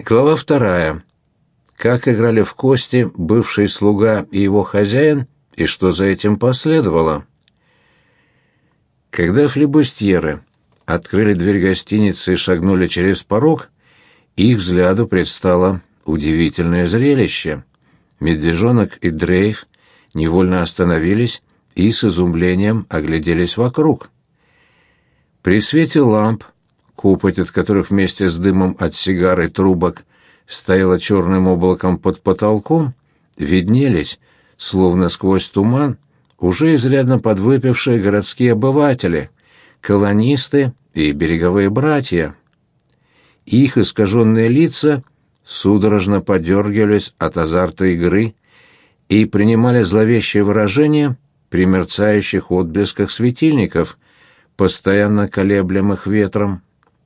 Глава 2. Как играли в кости бывший слуга и его хозяин, и что за этим последовало. Когда флибустьеры открыли дверь гостиницы и шагнули через порог, их взгляду предстало удивительное зрелище. Медвежонок и Дрейф невольно остановились и с изумлением огляделись вокруг. При свете ламп, копоть от которых вместе с дымом от сигар и трубок стояла черным облаком под потолком, виднелись, словно сквозь туман, уже изрядно подвыпившие городские обыватели, колонисты и береговые братья. Их искаженные лица судорожно подергивались от азарта игры и принимали зловещее выражение при мерцающих отблесках светильников, постоянно колеблемых ветром.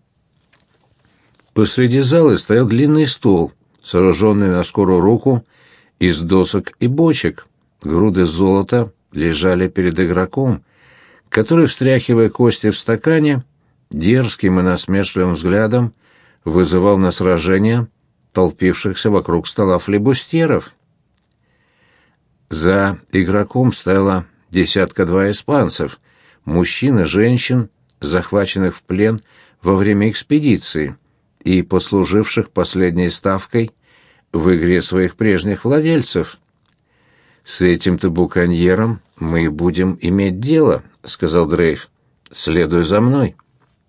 Посреди зала стоял длинный стол, сооруженный на скорую руку из досок и бочек. Груды золота лежали перед игроком, который, встряхивая кости в стакане, дерзким и насмешливым взглядом вызывал на сражение толпившихся вокруг стола флибустьеров. За игроком стояло десятка-два испанцев, мужчин и женщин, захваченных в плен во время экспедиции и послуживших последней ставкой в игре своих прежних владельцев. «С этим-то буконьером мы и будем иметь дело», — сказал Дрейф. «Следуй за мной».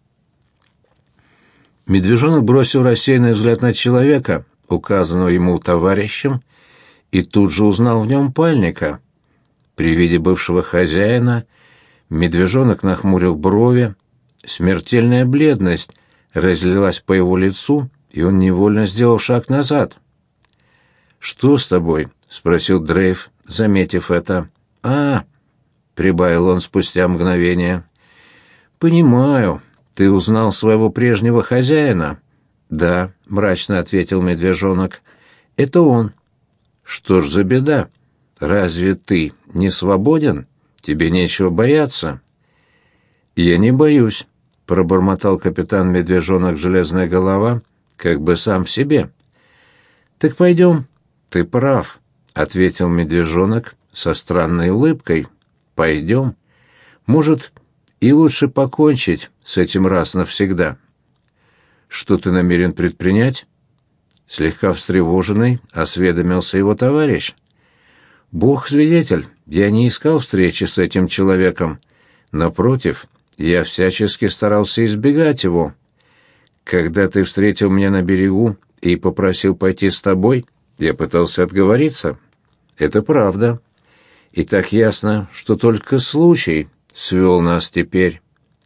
Медвежонок бросил рассеянный взгляд на человека, указанного ему товарищем, и тут же узнал в нем пальника. При виде бывшего хозяина медвежонок нахмурил брови, смертельная бледность разлилась по его лицу, и он невольно сделал шаг назад. «Что с тобой?» — спросил Дрейф, заметив это. Прибавил он спустя мгновение. «Понимаю, ты узнал своего прежнего хозяина?» «Да», — мрачно ответил медвежонок. «Это он». «Что ж за беда? Разве ты не свободен? Тебе нечего бояться». «Я не боюсь», — пробормотал капитан Медвежонок Железная Голова, как бы сам себе. «Так пойдем». «Ты прав», — ответил Медвежонок со странной улыбкой. «Пойдем. Может, и лучше покончить с этим раз навсегда». «Что ты намерен предпринять?» Слегка встревоженный осведомился его товарищ. «Бог свидетель, я не искал встречи с этим человеком. Напротив, я всячески старался избегать его. Когда ты встретил меня на берегу и попросил пойти с тобой, я пытался отговориться. Это правда. И так ясно, что только случай свел нас теперь.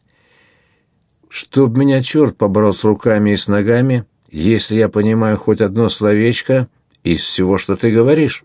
Чтоб меня черт побрал с руками и с ногами, если я понимаю хоть одно словечко из всего, что ты говоришь».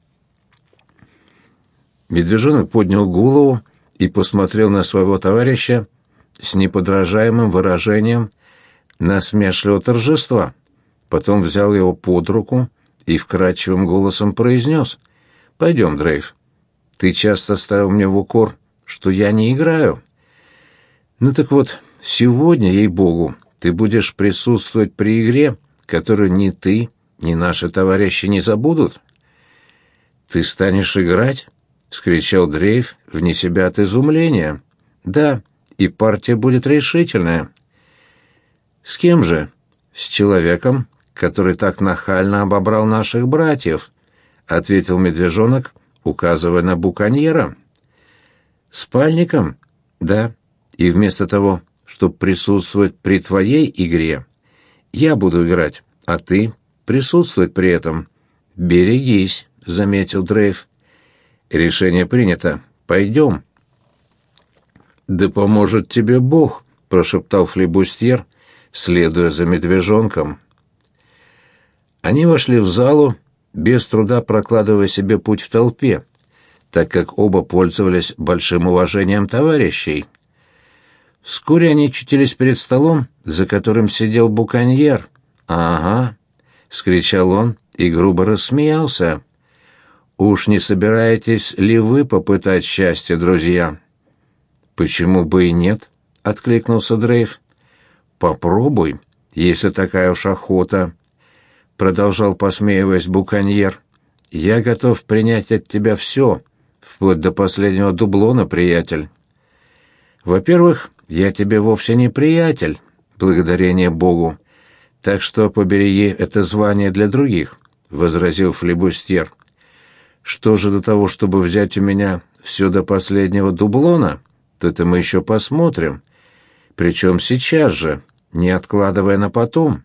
Медвежонок поднял голову и посмотрел на своего товарища с неподражаемым выражением насмешливого торжества. Потом взял его под руку и вкрадчивым голосом произнес: «Пойдем, Дрейф. Ты часто ставил мне в укор, что я не играю. Ну так вот, сегодня, ей-богу, ты будешь присутствовать при игре, которую ни ты, ни наши товарищи не забудут». «Ты станешь играть?» — вскричал Дрейф вне себя от изумления. «Да, и партия будет решительная». «С кем же?» «С человеком, который так нахально обобрал наших братьев», — ответил Медвежонок, указывая на буконьера. «С пальником?» «Да, и вместо того, чтобы присутствовать при твоей игре, я буду играть, а ты присутствовать при этом». «Берегись», — заметил Дрейф. «Решение принято. Пойдем». «Да поможет тебе Бог», — прошептал флибустьер, следуя за медвежонком. Они вошли в залу, без труда прокладывая себе путь в толпе, так как оба пользовались большим уважением товарищей. Вскоре они очутились перед столом, за которым сидел буконьер. «Ага», — вскричал он и грубо рассмеялся. «Уж не собираетесь ли вы попытать счастье, друзья?» «Почему бы и нет?» — откликнулся Дрейф. «Попробуй, если такая уж охота». продолжал, посмеиваясь, буконьер, — «я готов принять от тебя все, вплоть до последнего дублона, приятель». «Во-первых, я тебе вовсе не приятель, благодарение Богу, так что побереги это звание для других», — возразил флибустьер. «Что же до того, чтобы взять у меня все до последнего дублона, то это мы еще посмотрим, причем сейчас же, не откладывая на потом.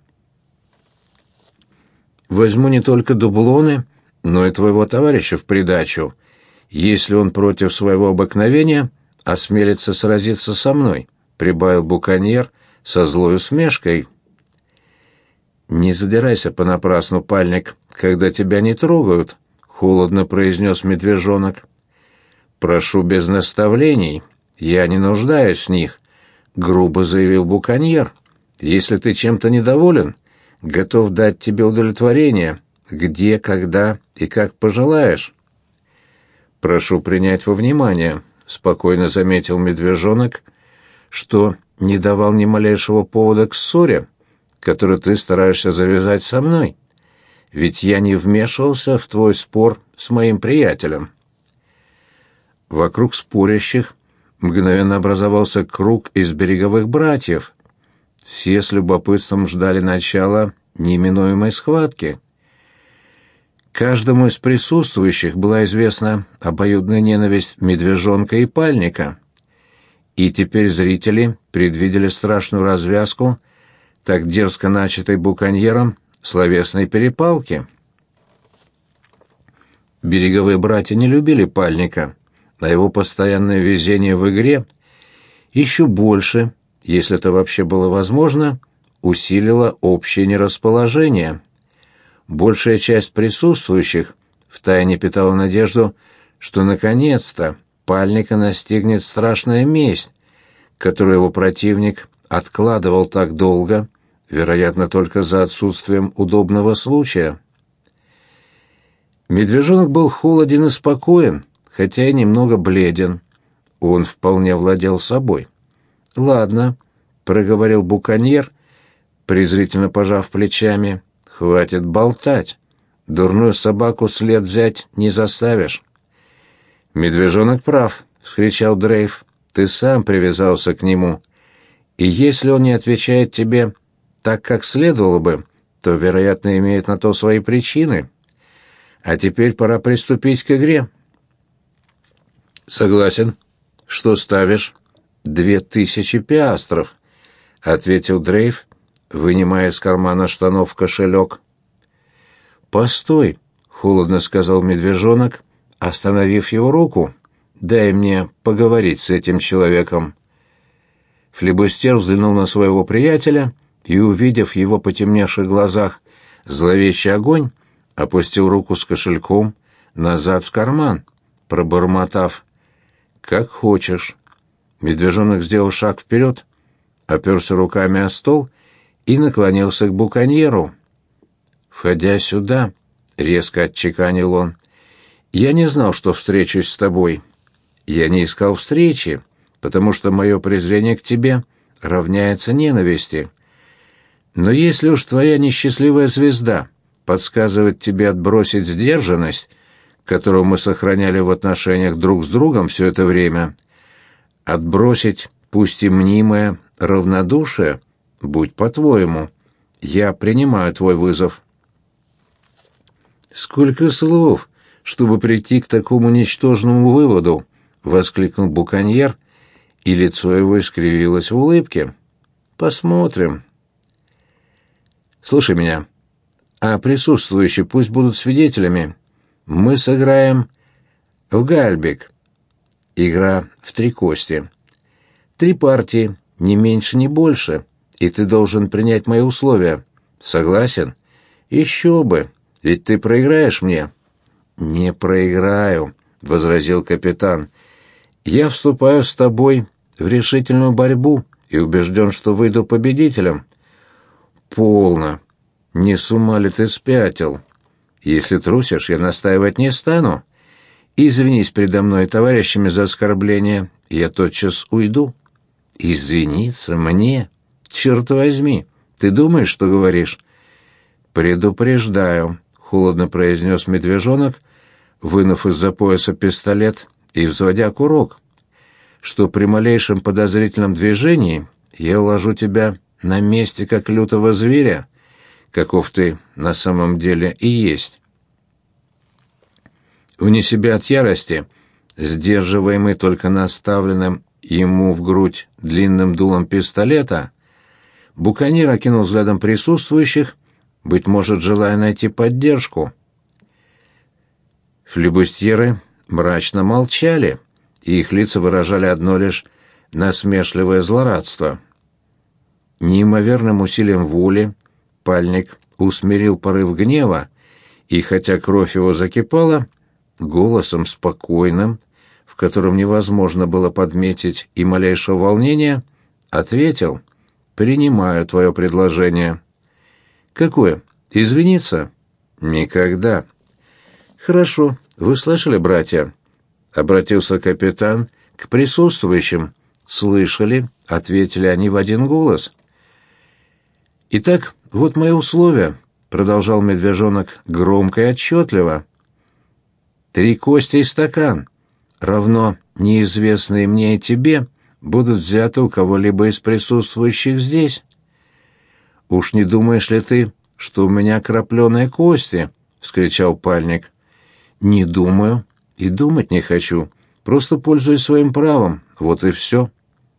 Возьму не только дублоны, но и твоего товарища в придачу, если он против своего обыкновения осмелится сразиться со мной», — прибавил буконьер со злой усмешкой. «Не задирайся понапрасну, пальник, когда тебя не трогают», — холодно произнес медвежонок. «Прошу без наставлений, я не нуждаюсь в них», — грубо заявил буконьер. «Если ты чем-то недоволен, готов дать тебе удовлетворение, где, когда и как пожелаешь». «Прошу принять во внимание», — спокойно заметил медвежонок, «что не давал ни малейшего повода к ссоре, которую ты стараешься завязать со мной. Ведь я не вмешивался в твой спор с моим приятелем». Вокруг спорящих мгновенно образовался круг из береговых братьев. Все с любопытством ждали начала неминуемой схватки. Каждому из присутствующих была известна обоюдная ненависть медвежонка и пальника. И теперь зрители предвидели страшную развязку так дерзко начатой буконьером словесной перепалки. Береговые братья не любили пальника, а его постоянное везение в игре еще больше, если это вообще было возможно, усилило общее нерасположение. Большая часть присутствующих втайне питала надежду, что наконец-то пальника настигнет страшная месть, которую его противник откладывал так долго, вероятно, только за отсутствием удобного случая. Медвежонок был холоден и спокоен, хотя и немного бледен. Он вполне владел собой. «Ладно», — проговорил буконьер, презрительно пожав плечами, — «хватит болтать. Дурную собаку след взять не заставишь». «Медвежонок прав», — вскричал Дрейв. «Ты сам привязался к нему. И если он не отвечает тебе так, как следовало бы, то, вероятно, имеет на то свои причины. А теперь пора приступить к игре». «Согласен. Что ставишь?» 2000 пиастров», — ответил Дрейв, вынимая из кармана штанов кошелек. «Постой», — холодно сказал медвежонок, остановив его руку. «Дай мне поговорить с этим человеком». Флибустьер взглянул на своего приятеля и, увидев в его потемневших глазах зловещий огонь, опустил руку с кошельком назад в карман, пробормотав: «Как хочешь». Медвежонок сделал шаг вперед, оперся руками о стол и наклонился к буконьеру. «Входя сюда», — резко отчеканил он, — «я не знал, что встречусь с тобой. Я не искал встречи, потому что мое презрение к тебе равняется ненависти. Но если уж твоя несчастливая звезда подсказывает тебе отбросить сдержанность, которую мы сохраняли в отношениях друг с другом все это время, отбросить, пусть и мнимое, равнодушие, будь по-твоему, я принимаю твой вызов». «Сколько слов, чтобы прийти к такому ничтожному выводу!» — воскликнул буконьер, и лицо его искривилось в улыбке. «Посмотрим». «Слушай меня, а присутствующие пусть будут свидетелями. Мы сыграем в гальбик. Игра в 3 кости. 3 партии, ни меньше, ни больше, и ты должен принять мои условия. Согласен? Еще бы, ведь ты проиграешь мне». «Не проиграю», — возразил капитан. «Я вступаю с тобой в решительную борьбу и убежден, что выйду победителем». «Полно. Не с ума ли ты спятил? Если трусишь, я настаивать не стану. Извинись передо мной и товарищами за оскорбление, и я тотчас уйду». «Извиниться мне? Черт возьми! Ты думаешь, что говоришь?» «Предупреждаю», — холодно произнес медвежонок, вынув из-за пояса пистолет и взводя курок, «что при малейшем подозрительном движении я уложу тебя на месте, как лютого зверя, каков ты на самом деле и есть». Вне себя от ярости, сдерживаемый только наставленным ему в грудь длинным дулом пистолета, буконьер окинул взглядом присутствующих, быть может, желая найти поддержку. Флибустьеры мрачно молчали, и их лица выражали одно лишь насмешливое злорадство. Неимоверным усилием воли Пальник усмирил порыв гнева, и, хотя кровь его закипала, голосом спокойным, в котором невозможно было подметить и малейшего волнения, ответил: «Принимаю твое предложение». «Какое? Извиниться?» «Никогда». «Хорошо. Вы слышали, братья?» — обратился капитан к присутствующим. «Слышали», — ответили они в один голос. «Итак, вот мои условия», — продолжал медвежонок громко и отчетливо. 3 кости и стакан, равно неизвестные мне и тебе, будут взяты у кого-либо из присутствующих здесь. «Уж не думаешь ли ты, что у меня крапленые кости?» — вскричал Пальник. «Не думаю и думать не хочу, просто пользуюсь своим правом, вот и все».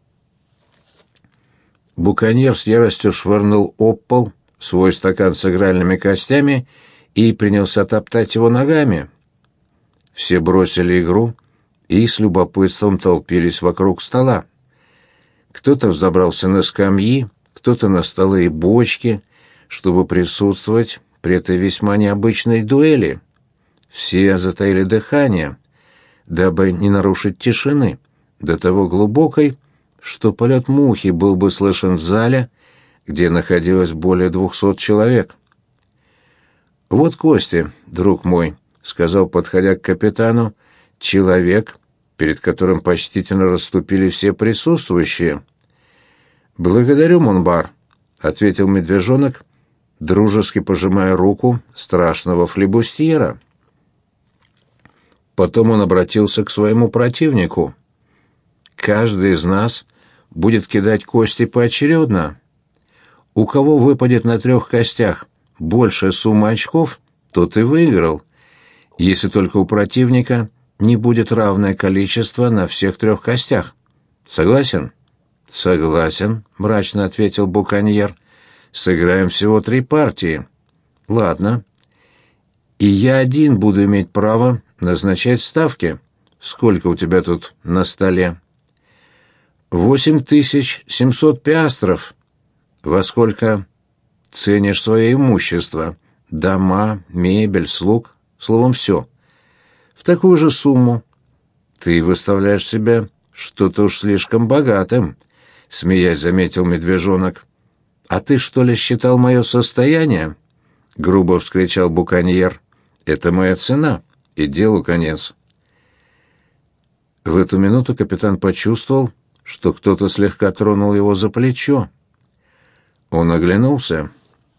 Буконьер с яростью швырнул об пол свой стакан с игральными костями и принялся топтать его ногами. Все бросили игру и с любопытством толпились вокруг стола. Кто-то взобрался на скамьи, кто-то на столы и бочки, чтобы присутствовать при этой весьма необычной дуэли. Все затаили дыхание, дабы не нарушить тишины, до того глубокой, что полет мухи был бы слышен в зале, где находилось более 200 человек. «Вот кости, друг мой», — сказал, подходя к капитану, человек, перед которым почтительно расступили все присутствующие. «Благодарю, Монбар», — ответил медвежонок, дружески пожимая руку страшного флибустьера. Потом он обратился к своему противнику. «Каждый из нас будет кидать кости поочередно. У кого выпадет на 3 костях большая сумма очков, тот и выиграл, если только у противника не будет равное количество на всех 3 костях. Согласен?» «Согласен», — мрачно ответил буконьер. «Сыграем всего 3 партии». «Ладно. И я один буду иметь право назначать ставки. Сколько у тебя тут на столе?» 8700 пиастров. Во сколько ценишь свое имущество? Дома, мебель, слуг, словом, все. В такую же сумму. Ты выставляешь себя что-то уж слишком богатым, смеясь, заметил медвежонок. А ты что ли считал мое состояние? Грубо вскричал буконьер. Это моя цена, и делу конец. В эту минуту капитан почувствовал, что кто-то слегка тронул его за плечо. Он оглянулся.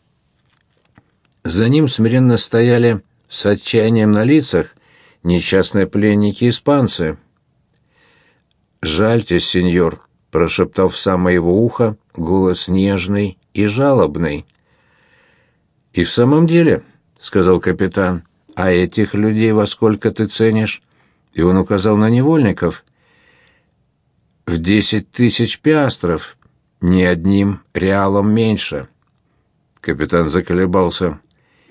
За ним смиренно стояли с отчаянием на лицах несчастные пленники-испанцы. «Жальтесь, сеньор», — прошептал в самое его ухо голос нежный и жалобный. «И в самом деле», — сказал капитан, — «а этих людей во сколько ты ценишь?» И он указал на невольников. «В 10 000 пиастров, ни одним реалом меньше». Капитан заколебался.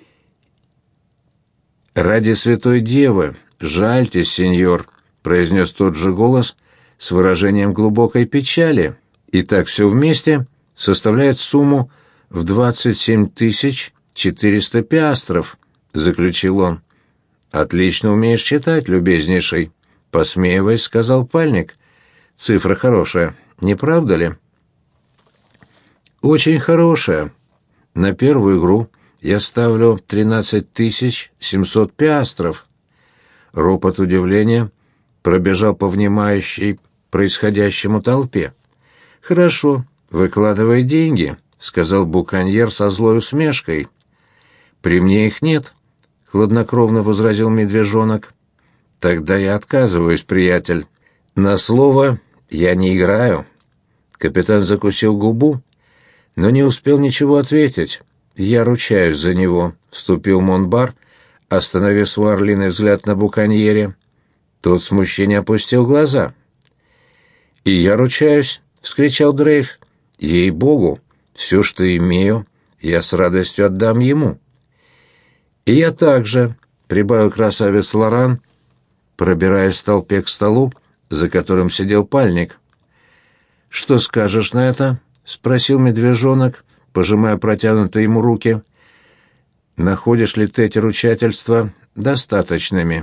«Ради святой девы, жальтесь, сеньор», — произнес тот же голос с выражением глубокой печали. «И так все вместе составляет сумму в 27 400 пиастров», — заключил он. «Отлично умеешь читать, любезнейший», — посмеиваясь, сказал Пальник. «Цифра хорошая, не правда ли?» «Очень хорошая. На первую игру я ставлю 13 700 пиастров». Ропот удивления пробежал по внимающей происходящему толпе. «Хорошо, выкладывай деньги», — сказал буконьер со злой усмешкой. «При мне их нет», — хладнокровно возразил медвежонок. «Тогда я отказываюсь, приятель. На слово я не играю». Капитан закусил губу, но не успел ничего ответить. «Я ручаюсь за него», — вступил Монбар, остановив свой орлиный взгляд на буконьере. Тот в смущении опустил глаза. «И я ручаюсь», — вскричал Дрейф. «Ей-богу, все, что имею, я с радостью отдам ему». «И я также», — прибавил красавец Лоран, пробираясь в толпе к столу, за которым сидел пальник. «Что скажешь на это?» — спросил медвежонок, пожимая протянутые ему руки. «Находишь ли ты эти ручательства достаточными?»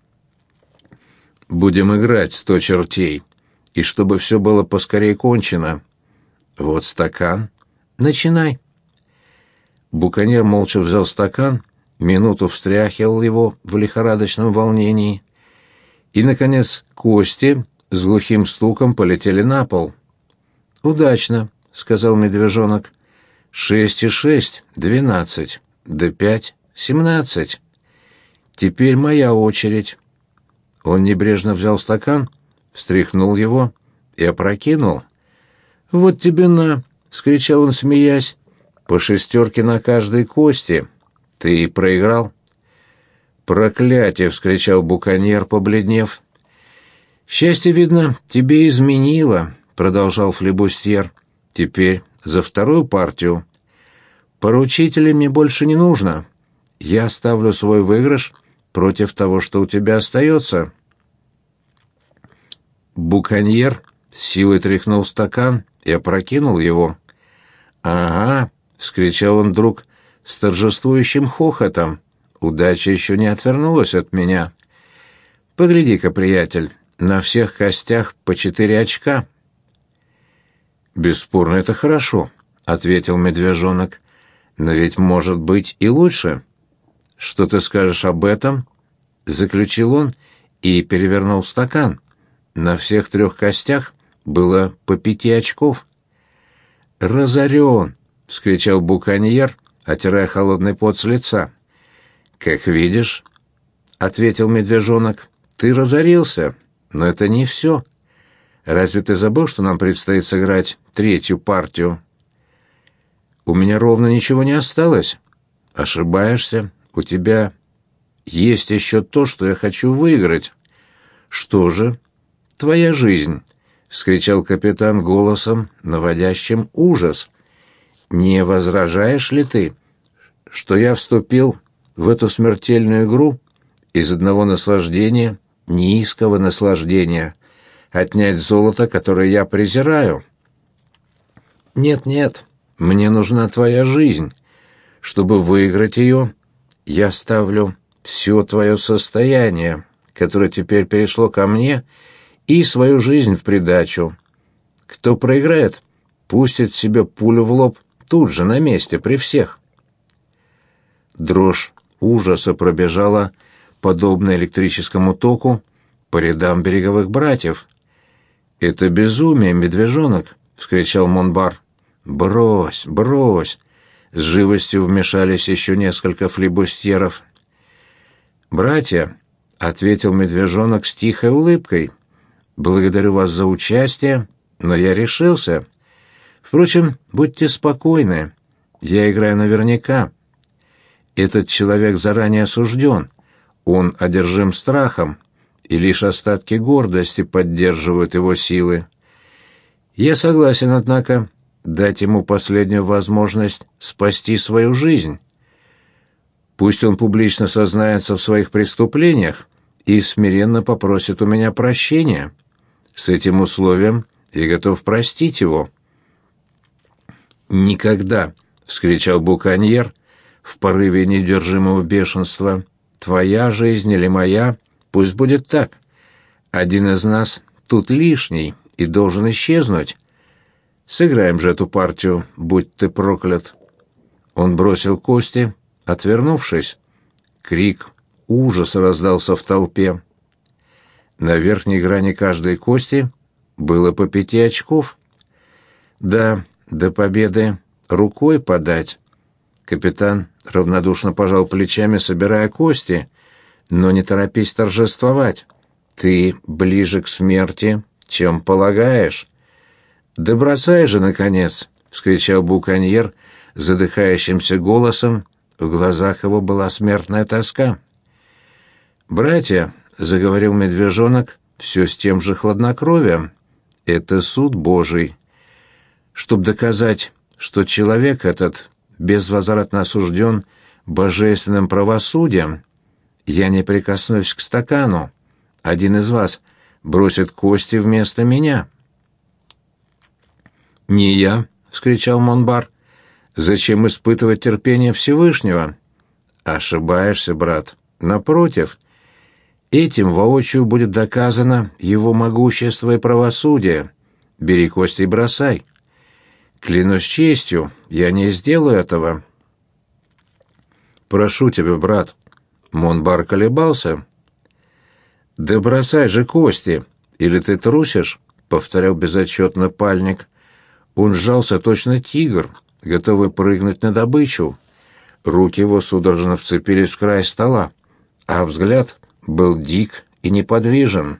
«Будем играть, 100 чертей, и чтобы все было поскорее кончено. Вот стакан. Начинай». Буконьер молча взял стакан, минуту встряхивал его в лихорадочном волнении, и, наконец, кости с глухим стуком полетели на пол. «Удачно», — сказал медвежонок. 6 и 6 — 12, да 5 — 17. Теперь моя очередь». Он небрежно взял стакан, встряхнул его и опрокинул. «Вот тебе на!» — вскричал он, смеясь. «По 6 на каждой кости. Ты проиграл». «Проклятие!» — вскричал буконьер, побледнев. «Счастье, видно, тебе изменило», — продолжал флебустьер. «Теперь за вторую партию. Поручителей мне больше не нужно. Я ставлю свой выигрыш против того, что у тебя остается». Буконьер силой тряхнул стакан и опрокинул его. «Ага», — вскричал он вдруг с торжествующим хохотом, — «удача еще не отвернулась от меня. Погляди-ка, приятель, на всех костях по 4 очка». «Бесспорно, это хорошо», — ответил медвежонок. «Но ведь может быть и лучше». «Что ты скажешь об этом?» — заключил он и перевернул стакан. На всех 3 костях было по 5 очков. «Разорен!» — вскричал буконьер, отирая холодный пот с лица. «Как видишь», — ответил медвежонок, — «ты разорился, но это не все. Разве ты забыл, что нам предстоит сыграть 3-ю партию?» «У меня ровно ничего не осталось». «Ошибаешься. У тебя есть еще то, что я хочу выиграть». «Что же?» «Твоя жизнь», — вскричал капитан голосом, наводящим ужас. «Не возражаешь ли ты, что я вступил в эту смертельную игру из одного наслаждения, низкого наслаждения, отнять золото, которое я презираю?» «Нет-нет, мне нужна твоя жизнь. Чтобы выиграть ее, я ставлю все твое состояние, которое теперь перешло ко мне, и свою жизнь в придачу. Кто проиграет, пустит себе пулю в лоб тут же, на месте, при всех». Дрожь ужаса пробежала, подобно электрическому току, по рядам береговых братьев. «Это безумие, медвежонок!» — вскричал Монбар. «Брось, брось!» — с живостью вмешались еще несколько флибустьеров. «Братья!» — ответил медвежонок с тихой улыбкой. «Благодарю вас за участие, но я решился. Впрочем, будьте спокойны, я играю наверняка. Этот человек заранее осужден, он одержим страхом, и лишь остатки гордости поддерживают его силы. Я согласен, однако, дать ему последнюю возможность спасти свою жизнь. Пусть он публично сознается в своих преступлениях и смиренно попросит у меня прощения. С этим условием я готов простить его». «Никогда!» — вскричал буконьер в порыве неудержимого бешенства. «Твоя жизнь или моя, пусть будет так. Один из нас тут лишний и должен исчезнуть. Сыграем же эту партию, будь ты проклят». Он бросил кости, отвернувшись. Крик ужаса раздался в толпе. На верхней грани каждой кости было по 5 очков. Да, до победы рукой подать. Капитан равнодушно пожал плечами, собирая кости. «Но не торопись торжествовать. Ты ближе к смерти, чем полагаешь». «Да бросай же, наконец!» — вскричал буконьер задыхающимся голосом. В глазах его была смертная тоска. «Братья», — заговорил медвежонок все с тем же хладнокровием, — «это суд Божий. Чтоб доказать, что человек этот безвозвратно осужден божественным правосудием, я не прикоснусь к стакану. Один из вас бросит кости вместо меня». «Не я», — вскричал Монбар. «Зачем испытывать терпение Всевышнего?» «Ошибаешься, брат. Напротив, этим воочию будет доказано его могущество и правосудие. Бери кости и бросай». «Клянусь честью, я не сделаю этого». «Прошу тебя, брат». Монбар колебался. «Да бросай же кости, или ты трусишь?» — повторял безотчетно пальник. Он сжался точно тигр, готовый прыгнуть на добычу. Руки его судорожно вцепились в край стола, а взгляд был дик и неподвижен.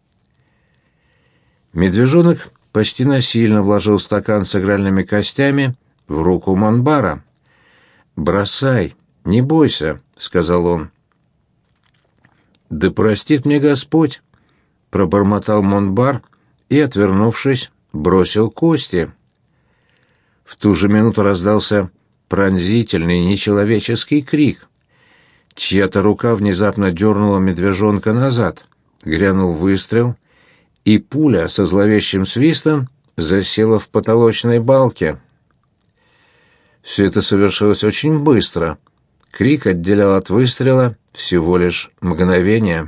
Медвежонок почти насильно вложил стакан с игральными костями в руку Монбара. «Бросай, не бойся», — сказал он. «Да простит мне Господь», — пробормотал Монбар и, отвернувшись, бросил кости. В ту же минуту раздался пронзительный нечеловеческий крик. Чья-то рука внезапно дернула медвежонка назад, грянул выстрел, и пуля со зловещим свистом засела в потолочной балке. Все это совершилось очень быстро. Крик отделял от выстрела всего лишь мгновение.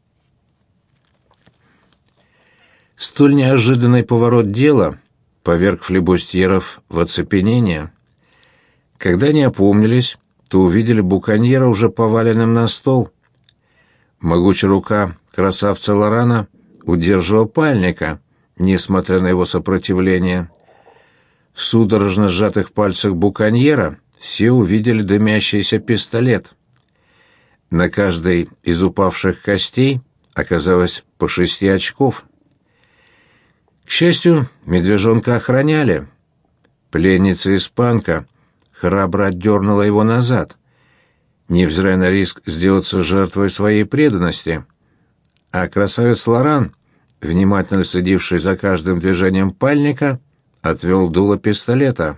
Столь неожиданный поворот дела поверг флибустьеров в оцепенение. Когда они опомнились, то увидели буконьера уже поваленным на стол. Могучая рука красавца Лорана удерживала пальника, несмотря на его сопротивление. В судорожно сжатых пальцах буконьера все увидели дымящийся пистолет. На каждой из упавших костей оказалось по 6 очков. К счастью, медвежонка охраняли. Пленница-испанка храбро отдернула его назад, невзирая на риск сделаться жертвой своей преданности. А красавец Лоран, внимательно следивший за каждым движением пальника, отвел дуло пистолета.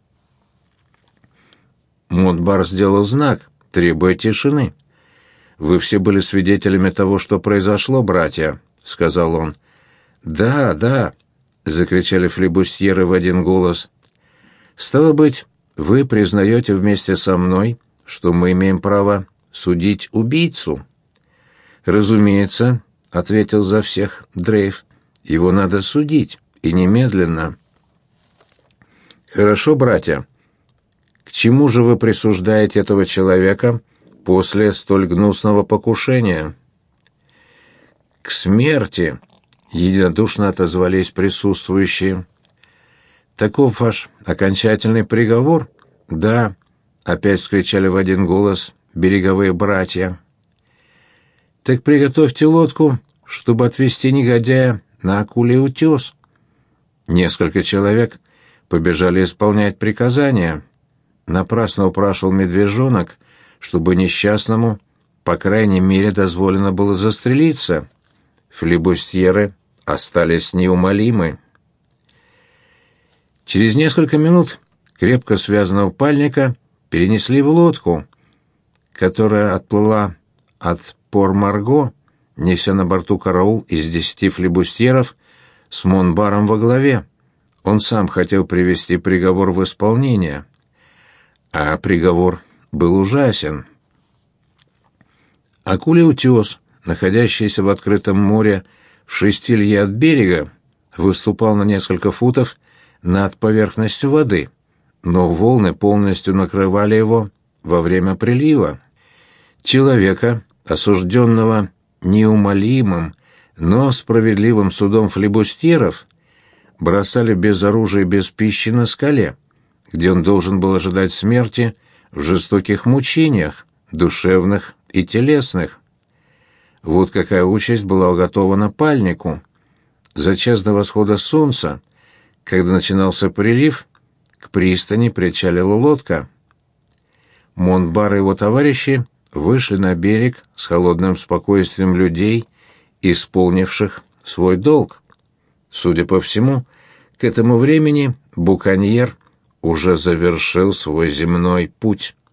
Монбар сделал знак, требуя тишины. «Вы все были свидетелями того, что произошло, братья», — сказал он. «Да, да», — закричали флибустьеры в один голос. «Стало быть, вы признаете вместе со мной, что мы имеем право судить убийцу?» «Разумеется», — ответил за всех Дрейф, — «его надо судить, и немедленно». «Хорошо, братья. К чему же вы присуждаете этого человека после столь гнусного покушения?» «К смерти», — единодушно отозвались присутствующие. «Таков ваш окончательный приговор?» «Да», — опять вскричали в один голос береговые братья. «Так приготовьте лодку, чтобы отвезти негодяя на Акулий утес». Несколько человек побежали исполнять приказания. Напрасно упрашивал медвежонок, чтобы несчастному, по крайней мере, дозволено было застрелиться. Флибустьеры остались неумолимы. Через несколько минут крепко связанного пальника перенесли в лодку, которая отплыла от Пор-Марго, неся на борту караул из 10 флибустьеров с Монбаром во главе. Он сам хотел привести приговор в исполнение. А приговор был ужасен. Акулий утес, находящийся в открытом море в 6 лье от берега, выступал на несколько футов над поверхностью воды, но волны полностью накрывали его во время прилива. Человека, осужденного неумолимым, но справедливым судом флибустьеров, бросали без оружия и без пищи на скале, где он должен был ожидать смерти в жестоких мучениях, душевных и телесных. Вот какая участь была уготована пальнику. За час до восхода солнца, когда начинался прилив, к пристани причалила лодка. Монбар и его товарищи вышли на берег с холодным спокойствием людей, исполнивших свой долг. Судя по всему, к этому времени буконьер уже завершил свой земной путь.